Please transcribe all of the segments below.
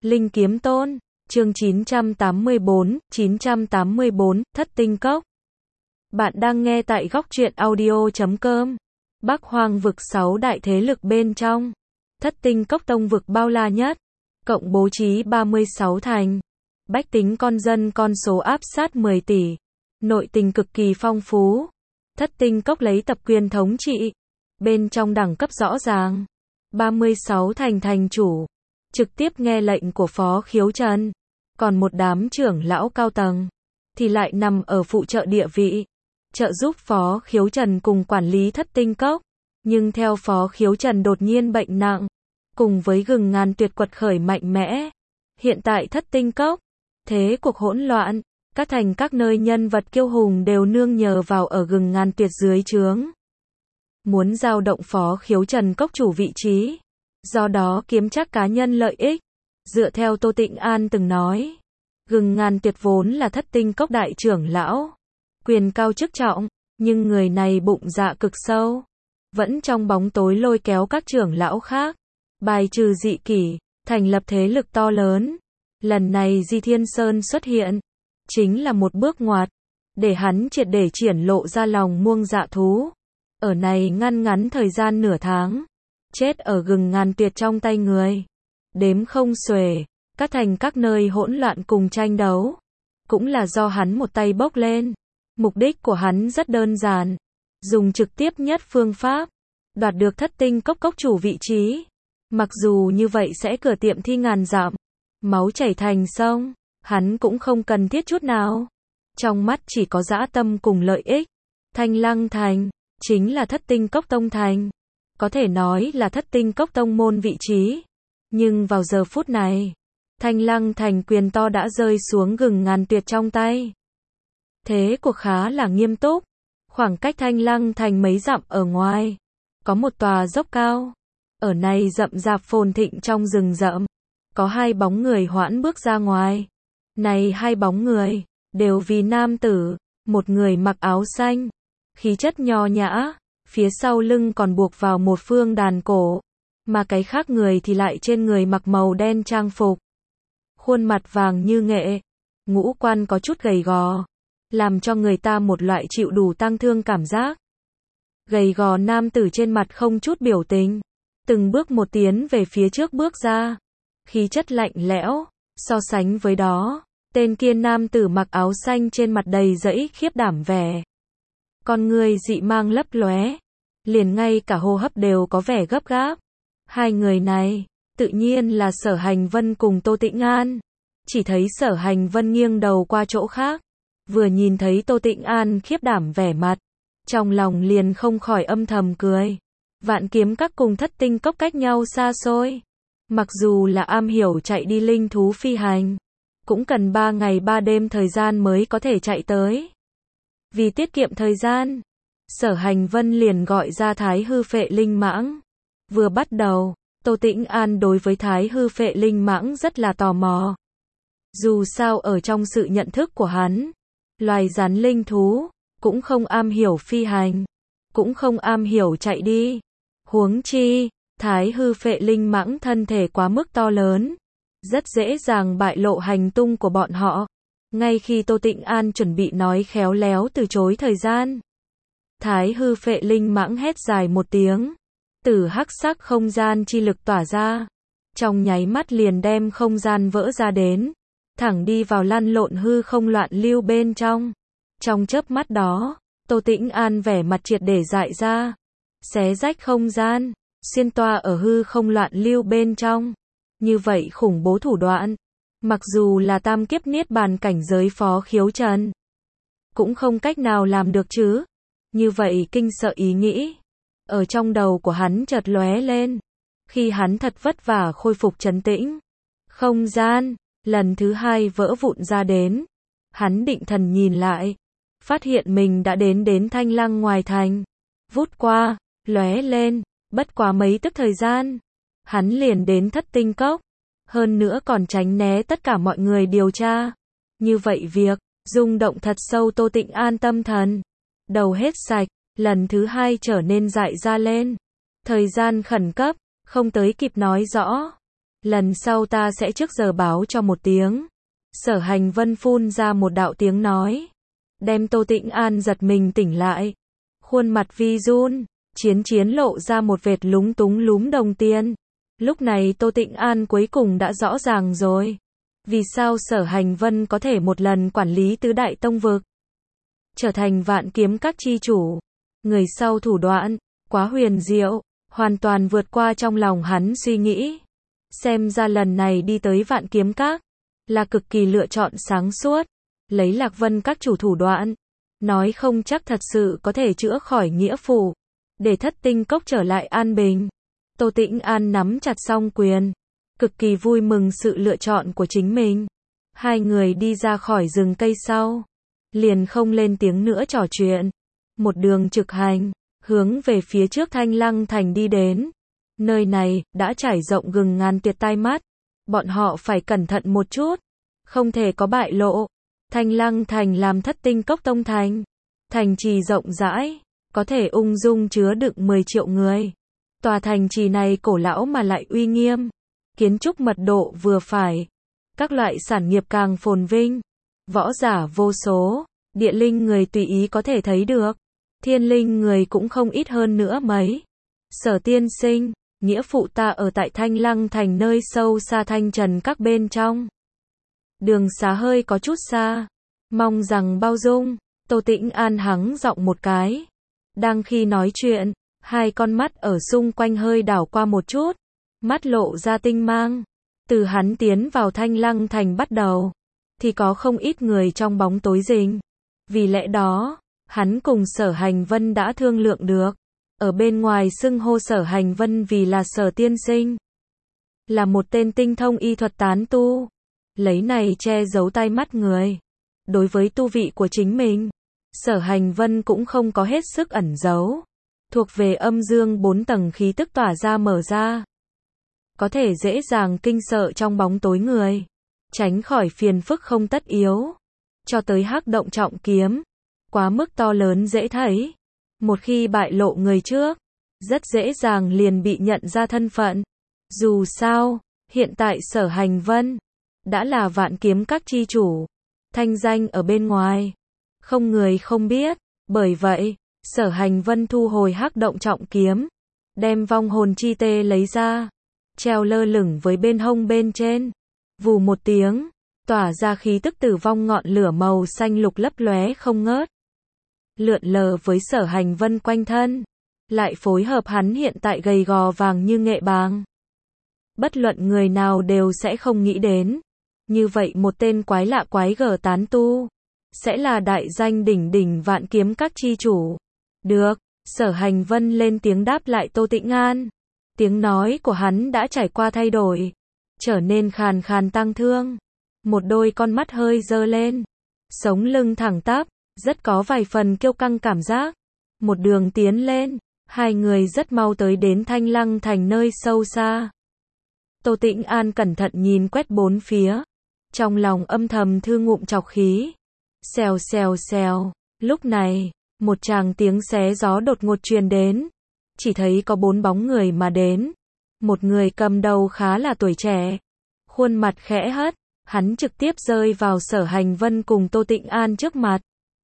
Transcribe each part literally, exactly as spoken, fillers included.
Linh Kiếm Tôn, chương chín trăm tám mươi bốn, chín trăm tám mươi bốn, Thất Tinh Cốc. Bạn đang nghe tại góc truyện audio chấm com. Bắc Hoang vực sáu đại thế lực bên trong. Thất Tinh Cốc tông vực bao la nhất, cộng bố trí ba mươi sáu thành. Bách tính con dân con số áp sát mười tỷ. Nội tình cực kỳ phong phú. Thất Tinh Cốc lấy tập quyền thống trị. Bên trong đẳng cấp rõ ràng. ba mươi sáu thành thành chủ. Trực tiếp nghe lệnh của Phó Khiếu Trần. Còn một đám trưởng lão cao tầng. Thì lại nằm ở phụ trợ địa vị. Trợ giúp Phó Khiếu Trần cùng quản lý Thất Tinh Cốc. Nhưng theo Phó Khiếu Trần đột nhiên bệnh nặng. Cùng với gừng ngàn tuyệt quật khởi mạnh mẽ. Hiện tại Thất Tinh Cốc. Thế cuộc hỗn loạn. Các thành các nơi nhân vật kiêu hùng đều nương nhờ vào ở gừng ngàn tuyệt dưới trướng. Muốn giao động Phó Khiếu Trần cốc chủ vị trí. Do đó kiếm chắc cá nhân lợi ích. Dựa theo Tô Tịnh An từng nói. Gừng ngàn tuyệt vốn là Thất Tinh Cốc đại trưởng lão. Quyền cao chức trọng. Nhưng người này bụng dạ cực sâu. Vẫn trong bóng tối lôi kéo các trưởng lão khác. Bài trừ dị kỷ. Thành lập thế lực to lớn. Lần này Di Thiên Sơn xuất hiện. Chính là một bước ngoặt. Để hắn triệt để triển lộ ra lòng muông dạ thú. Ở này ngăn ngắn thời gian nửa tháng. Chết ở gừng ngàn tuyệt trong tay người. Đếm không xuể. Các thành các nơi hỗn loạn cùng tranh đấu. Cũng là do hắn một tay bốc lên. Mục đích của hắn rất đơn giản. Dùng trực tiếp nhất phương pháp. Đoạt được Thất Tinh Cốc cốc chủ vị trí. Mặc dù như vậy sẽ cửa tiệm thi ngàn dặm. Máu chảy thành sông. Hắn cũng không cần thiết chút nào. Trong mắt chỉ có dã tâm cùng lợi ích. Thanh Lăng Thành. Chính là Thất Tinh Cốc Tông Thành. Có thể nói là Thất Tinh Cốc Tông môn vị trí. Nhưng vào giờ phút này. Thanh Lăng Thành quyền to đã rơi xuống gừng ngàn tuyệt trong tay. Thế cuộc khá là nghiêm túc. Khoảng cách Thanh Lăng Thành mấy dặm ở ngoài. Có một tòa dốc cao. Ở này rậm rạp phồn thịnh trong rừng rậm. Có hai bóng người hoãn bước ra ngoài. Này hai bóng người. Đều vì nam tử. Một người mặc áo xanh. Khí chất nho nhã. Phía sau lưng còn buộc vào một phương đàn cổ. Mà cái khác người thì lại trên người mặc màu đen trang phục. Khuôn mặt vàng như nghệ. Ngũ quan có chút gầy gò. Làm cho người ta một loại chịu đủ tang thương cảm giác. Gầy gò nam tử trên mặt không chút biểu tình. Từng bước một tiến về phía trước bước ra. Khí chất lạnh lẽo. So sánh với đó. Tên kia nam tử mặc áo xanh trên mặt đầy dẫy khiếp đảm vẻ. Con người dị mang lấp lóe. Liền ngay cả hô hấp đều có vẻ gấp gáp. Hai người này. Tự nhiên là Sở Hành Vân cùng Tô Tịnh An. Chỉ thấy Sở Hành Vân nghiêng đầu qua chỗ khác. Vừa nhìn thấy Tô Tịnh An khiếp đảm vẻ mặt. Trong lòng liền không khỏi âm thầm cười. Vạn Kiếm Các cùng Thất Tinh Cốc cách nhau xa xôi. Mặc dù là am hiểu chạy đi linh thú phi hành. Cũng cần ba ngày ba đêm thời gian mới có thể chạy tới. Vì tiết kiệm thời gian. Sở Hành Vân liền gọi ra Thái Hư Phệ Linh Mãng. Vừa bắt đầu. Tô Tĩnh An đối với Thái Hư Phệ Linh Mãng rất là tò mò. Dù sao ở trong sự nhận thức của hắn. Loài rắn linh thú. Cũng không am hiểu phi hành. Cũng không am hiểu chạy đi. Huống chi. Thái Hư Phệ Linh Mãng thân thể quá mức to lớn. Rất dễ dàng bại lộ hành tung của bọn họ. Ngay khi Tô Tịnh An chuẩn bị nói khéo léo từ chối thời gian. Thái Hư Phệ Linh Mãng hét dài một tiếng. Tử hắc sắc không gian chi lực tỏa ra. Trong nháy mắt liền đem không gian vỡ ra đến. Thẳng đi vào lăn lộn hư không loạn lưu bên trong. Trong chớp mắt đó, Tô Tĩnh An vẻ mặt triệt để dại ra. Xé rách không gian. Xuyên toa ở hư không loạn lưu bên trong. Như vậy khủng bố thủ đoạn. Mặc dù là tam kiếp niết bàn cảnh giới Phó Khiếu Trần. Cũng không cách nào làm được chứ. Như vậy kinh sợ ý nghĩ. Ở trong đầu của hắn chợt lóe lên. Khi hắn thật vất vả khôi phục trấn tĩnh. Không gian. Lần thứ hai vỡ vụn ra đến. Hắn định thần nhìn lại. Phát hiện mình đã đến đến Thanh Lăng ngoài thành. Vút qua. Lóe lên. Bất quá mấy tức thời gian. Hắn liền đến Thất Tinh Cốc. Hơn nữa còn tránh né tất cả mọi người điều tra. Như vậy việc. Rung động thật sâu Tô Tịnh An tâm thần. Đầu hết sạch. Lần thứ hai trở nên dại ra lên. Thời gian khẩn cấp. Không tới kịp nói rõ. Lần sau ta sẽ trước giờ báo cho một tiếng. Sở Hành Vân phun ra một đạo tiếng nói, đem Tô Tĩnh An giật mình tỉnh lại. Khuôn mặt vi run, Chiến Chiến lộ ra một vệt lúng túng lúm đồng tiền. Lúc này Tô Tĩnh An cuối cùng đã rõ ràng rồi. Vì sao Sở Hành Vân có thể một lần quản lý tứ đại tông vực, trở thành vạn kiếm các chi chủ. Người sau thủ đoạn, quá huyền diệu, hoàn toàn vượt qua trong lòng hắn suy nghĩ. Xem ra lần này đi tới vạn kiếm các, là cực kỳ lựa chọn sáng suốt. Lấy Lạc Vân các chủ thủ đoạn, nói không chắc thật sự có thể chữa khỏi nghĩa phủ, để thất tinh cốc trở lại an bình. Tô Tĩnh An nắm chặt song quyền, cực kỳ vui mừng sự lựa chọn của chính mình. Hai người đi ra khỏi rừng cây sau, liền không lên tiếng nữa trò chuyện. Một đường trực hành, hướng về phía trước Thanh Lăng Thành đi đến. Nơi này, đã trải rộng gừng ngàn tuyệt tai mắt. Bọn họ phải cẩn thận một chút, không thể có bại lộ. Thanh Lăng Thành làm thất tinh cốc tông thành. Thành trì rộng rãi, có thể ung dung chứa đựng mười triệu người. Tòa thành trì này cổ lão mà lại uy nghiêm. Kiến trúc mật độ vừa phải. Các loại sản nghiệp càng phồn vinh. Võ giả vô số, địa linh người tùy ý có thể thấy được. Thiên linh người cũng không ít hơn nữa mấy. Sở tiên sinh, nghĩa phụ ta ở tại Thanh Lăng Thành nơi sâu xa Thanh Trần các bên trong. Đường xá hơi có chút xa, mong rằng bao dung. Tô Tĩnh An hắng giọng một cái. Đang khi nói chuyện, hai con mắt ở xung quanh hơi đảo qua một chút, mắt lộ ra tinh mang. Từ hắn tiến vào Thanh Lăng Thành bắt đầu, thì có không ít người trong bóng tối rình. Vì lẽ đó, hắn cùng Sở Hành Vân đã thương lượng được. Ở bên ngoài xưng hô Sở Hành Vân vì là Sở tiên sinh. Là một tên tinh thông y thuật tán tu. Lấy này che giấu tai mắt người. Đối với tu vị của chính mình, Sở Hành Vân cũng không có hết sức ẩn giấu. Thuộc về âm dương bốn tầng khí tức tỏa ra mở ra. Có thể dễ dàng kinh sợ trong bóng tối người. Tránh khỏi phiền phức không tất yếu. Cho tới hắc động trọng kiếm. Quá mức to lớn dễ thấy. Một khi bại lộ người trước, rất dễ dàng liền bị nhận ra thân phận. Dù sao, hiện tại Sở Hành Vân đã là vạn kiếm các chi chủ. Thanh danh ở bên ngoài, không người không biết. Bởi vậy, Sở Hành Vân thu hồi hắc động trọng kiếm, đem vong hồn chi tê lấy ra, treo lơ lửng với bên hông bên trên. Vù một tiếng, tỏa ra khí tức tử vong ngọn lửa màu xanh lục lấp lóe không ngớt. Lượn lờ với Sở Hành Vân quanh thân, lại phối hợp hắn hiện tại gầy gò vàng như nghệ bàng. Bất luận người nào đều sẽ không nghĩ đến. Như vậy một tên quái lạ quái gở tán tu, sẽ là đại danh đỉnh đỉnh vạn kiếm các chi chủ. Được, Sở Hành Vân lên tiếng đáp lại Tô Tĩnh An. Tiếng nói của hắn đã trải qua thay đổi, trở nên khàn khàn tang thương. Một đôi con mắt hơi dơ lên, sống lưng thẳng tắp, rất có vài phần kiêu căng cảm giác. Một đường tiến lên, hai người rất mau tới đến Thanh Lăng Thành nơi sâu xa. Tô Tĩnh An cẩn thận nhìn quét bốn phía, trong lòng âm thầm thư ngụm trọc khí. Xèo xèo xèo, lúc này, một tràng tiếng xé gió đột ngột truyền đến. Chỉ thấy có bốn bóng người mà đến. Một người cầm đầu khá là tuổi trẻ, khuôn mặt khẽ hất, hắn trực tiếp rơi vào Sở Hành Vân cùng Tô Tĩnh An trước mặt.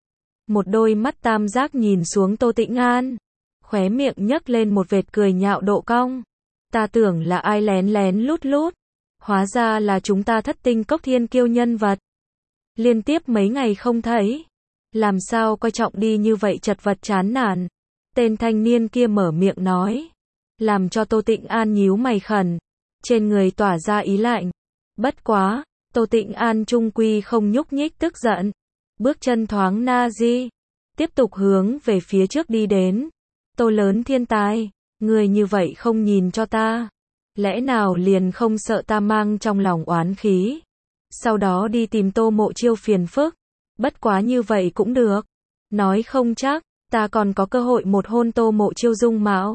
Một đôi mắt tam giác nhìn xuống Tô Tĩnh An, khóe miệng nhấc lên một vệt cười nhạo độ cong. Ta tưởng là ai lén lén lút lút, hóa ra là chúng ta thất tinh cốc thiên kiêu nhân vật. Liên tiếp mấy ngày không thấy, làm sao coi trọng đi như vậy chật vật chán nản. Tên thanh niên kia mở miệng nói, làm cho Tô Tĩnh An nhíu mày khẩn, trên người tỏa ra ý lạnh. Bất quá, Tô Tĩnh An chung quy không nhúc nhích tức giận, bước chân thoáng na di, tiếp tục hướng về phía trước đi đến. Tô lớn thiên tài, người như vậy không nhìn cho ta, lẽ nào liền không sợ ta mang trong lòng oán khí, sau đó đi tìm Tô Mộ Chiêu phiền phức. Bất quá như vậy cũng được, nói không chắc ta còn có cơ hội một hôn Tô Mộ Chiêu dung mạo,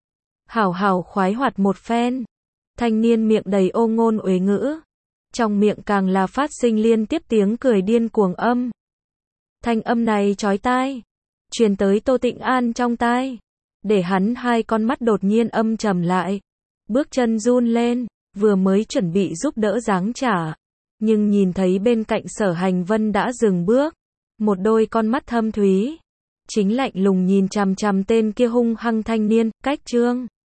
hảo hảo khoái hoạt một phen. Thanh niên miệng đầy ô ngôn uế ngữ, trong miệng càng là phát sinh liên tiếp tiếng cười điên cuồng âm. Thanh âm này chói tai, truyền tới Tô Tĩnh An trong tai, để hắn hai con mắt đột nhiên âm trầm lại, bước chân run lên, vừa mới chuẩn bị giúp đỡ giáng trả. Nhưng nhìn thấy bên cạnh Sở Hành Vân đã dừng bước. Một đôi con mắt thâm thúy. Chính lạnh lùng nhìn chằm chằm tên kia hung hăng thanh niên, cách Trương